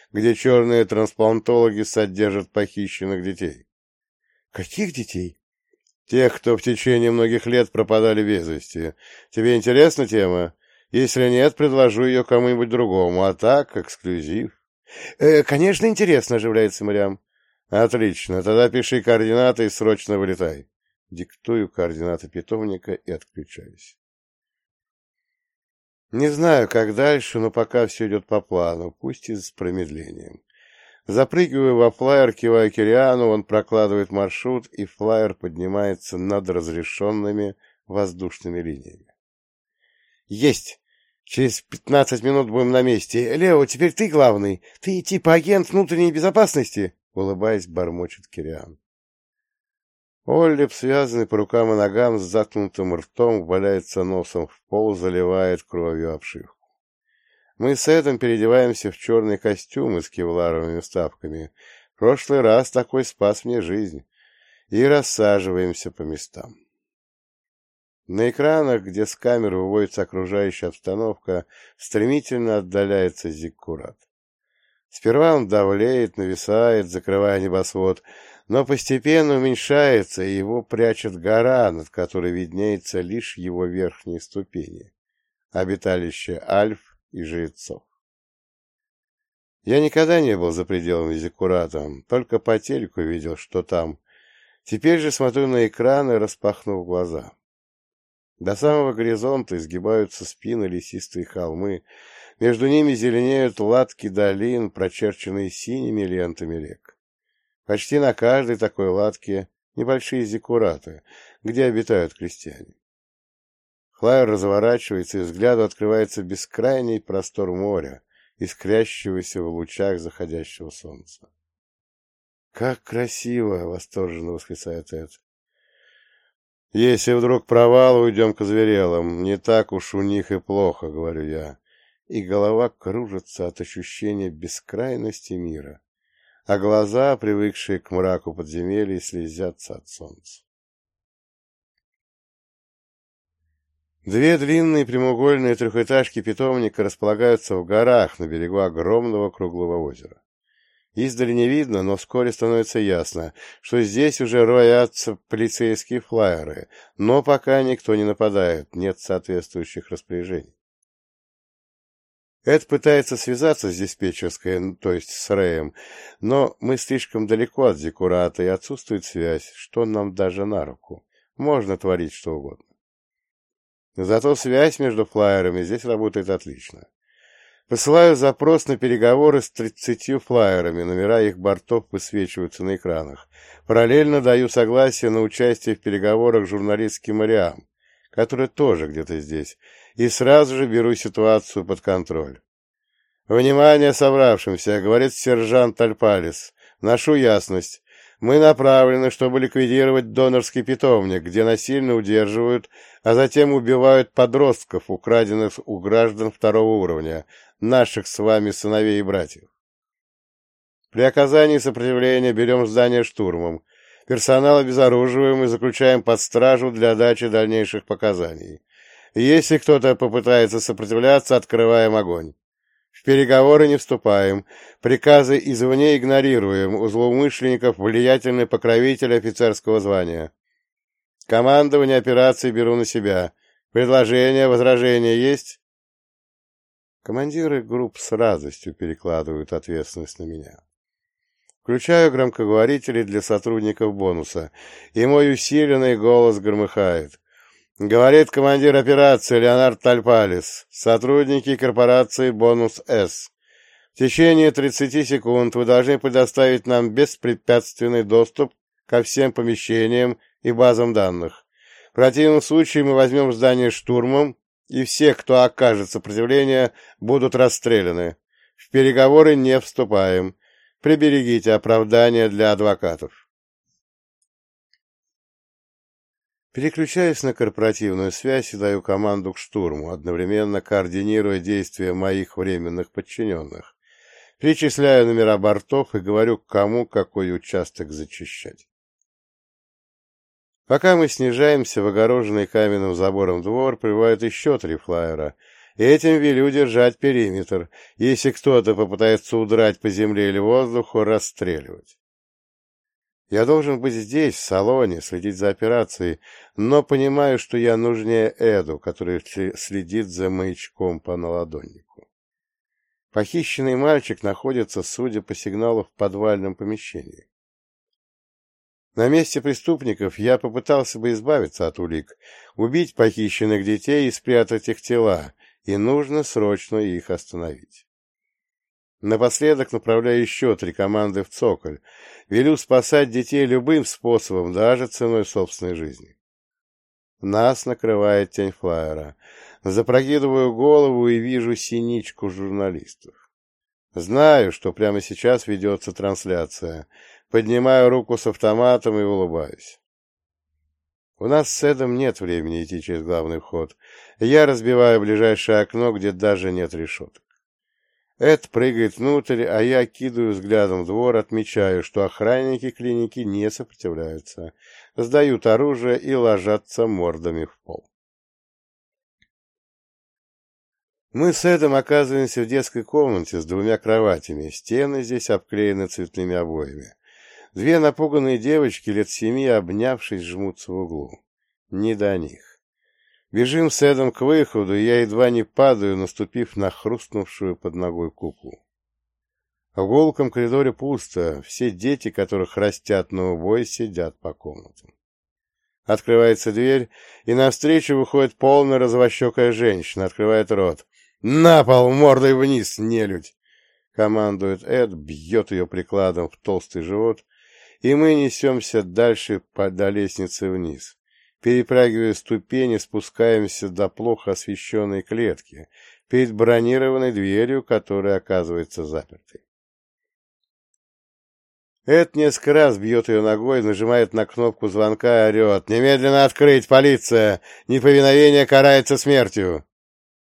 где черные трансплантологи содержат похищенных детей. Каких детей? Тех, кто в течение многих лет пропадали без вести. Тебе интересна тема? Если нет, предложу ее кому-нибудь другому, а так, эксклюзив. Конечно, интересно, оживляется Мариам. Отлично, тогда пиши координаты и срочно вылетай. Диктую координаты питомника и отключаюсь. Не знаю, как дальше, но пока все идет по плану, пусть и с промедлением. Запрыгиваю во флайер, киваю Кириану, он прокладывает маршрут, и флайер поднимается над разрешенными воздушными линиями. Есть! Через 15 минут будем на месте. Лео, теперь ты главный. Ты типа агент внутренней безопасности? Улыбаясь, бормочет Кириан. Оллип, связанный по рукам и ногам с заткнутым ртом, валяется носом в пол, заливает кровью обшивку. Мы с Эдом переодеваемся в черный костюм с кевларовыми вставками. В прошлый раз такой спас мне жизнь. И рассаживаемся по местам. На экранах, где с камер выводится окружающая обстановка, стремительно отдаляется зиккурат. Сперва он давлеет, нависает, закрывая небосвод, но постепенно уменьшается, и его прячет гора, над которой виднеется лишь его верхние ступени, обиталище альф и жрецов. Я никогда не был за пределами зиккурата, только по телеку видел, что там. Теперь же смотрю на экраны, распахнув глаза. До самого горизонта изгибаются спины лесистые холмы, между ними зеленеют латки долин, прочерченные синими лентами рек. Почти на каждой такой латке небольшие зиккураты, где обитают крестьяне. Флайер разворачивается, и взгляду открывается бескрайний простор моря, искрящегося в лучах заходящего солнца. «Как красиво!» — восторженно восклицает Эд. «Если вдруг провал, уйдем к озверелым. Не так уж у них и плохо», — говорю я. И голова кружится от ощущения бескрайности мира, а глаза, привыкшие к мраку подземелья, слезятся от солнца. Две длинные прямоугольные трехэтажки питомника располагаются в горах на берегу огромного круглого озера. Издали не видно, но вскоре становится ясно, что здесь уже роятся полицейские флайеры, но пока никто не нападает, нет соответствующих распоряжений. Эд пытается связаться с диспетчерской, то есть с Рэем, но мы слишком далеко от зиккурата, и отсутствует связь, что нам даже на руку. Можно творить что угодно. Зато связь между флайерами здесь работает отлично. Посылаю запрос на переговоры с 30 флайерами, номера их бортов высвечиваются на экранах. Параллельно даю согласие на участие в переговорах журналистки Мариам, которая тоже где-то здесь, и сразу же беру ситуацию под контроль. «Внимание собравшимся!» — говорит сержант Альпалис. «Вношу ясность. Мы направлены, чтобы ликвидировать донорский питомник, где насильно удерживают, а затем убивают подростков, украденных у граждан второго уровня, наших с вами сыновей и братьев. При оказании сопротивления берем здание штурмом, персонал обезоруживаем и заключаем под стражу для дачи дальнейших показаний. Если кто-то попытается сопротивляться, открываем огонь. В переговоры не вступаем, приказы извне игнорируем, у злоумышленников влиятельный покровитель офицерского звания. Командование операции беру на себя. Предложения, возражения есть?» Командиры групп с радостью перекладывают ответственность на меня. Включаю громкоговорители для сотрудников бонуса, и мой усиленный голос громыхает. Говорит командир операции Леонард Тальпалис, сотрудники корпорации «Бонус-С». В течение 30 секунд вы должны предоставить нам беспрепятственный доступ ко всем помещениям и базам данных. В противном случае мы возьмем здание штурмом, и все, кто окажет сопротивление, будут расстреляны. В переговоры не вступаем. Приберегите оправдания для адвокатов. Переключаюсь на корпоративную связь и даю команду к штурму, одновременно координируя действия моих временных подчиненных. Перечисляю номера бортов и говорю, кому какой участок зачищать. Пока мы снижаемся в огороженный каменным забором двор, прибывают еще 3 флайера, Этим велю держать периметр. Если кто-то попытается удрать по земле или воздуху, расстреливать. Я должен быть здесь, в салоне, следить за операцией, но понимаю, что я нужнее Эду, который следит за маячком по наладоннику. Похищенный мальчик находится, судя по сигналу, в подвальном помещении. На месте преступников я попытался бы избавиться от улик, убить похищенных детей и спрятать их тела, и нужно срочно их остановить. Напоследок направляю еще 3 команды в Цоколь. Велю спасать детей любым способом, даже ценой собственной жизни. Нас накрывает тень флайера. Запрокидываю голову и вижу синичку журналистов. Знаю, что прямо сейчас ведется трансляция. Поднимаю руку с автоматом и улыбаюсь. У нас с Эдом нет времени идти через главный вход. Я разбиваю ближайшее окно, где даже нет решеток. Эд прыгает внутрь, а я кидаю взглядом в двор, отмечаю, что охранники клиники не сопротивляются, сдают оружие и ложатся мордами в пол. Мы с Эдом оказываемся в детской комнате с 2 кроватями, стены здесь обклеены цветными обоями. 2 напуганные девочки лет 7, обнявшись, жмутся в углу. Не до них. Бежим с Эдом к выходу, и я едва не падаю, наступив на хрустнувшую под ногой куклу. В гулком коридоре пусто, все дети, которых растят на убой, сидят по комнатам. Открывается дверь, и навстречу выходит полная развощекая женщина, открывает рот. «На пол, мордой вниз, нелюдь!» Командует Эд, бьет ее прикладом в толстый живот, и мы несемся дальше до лестницы вниз. Перепрыгивая ступени, спускаемся до плохо освещенной клетки, перед бронированной дверью, которая оказывается запертой. Эд несколько раз бьет ее ногой, нажимает на кнопку звонка и орет: «Немедленно открыть, полиция! Неповиновение карается смертью!»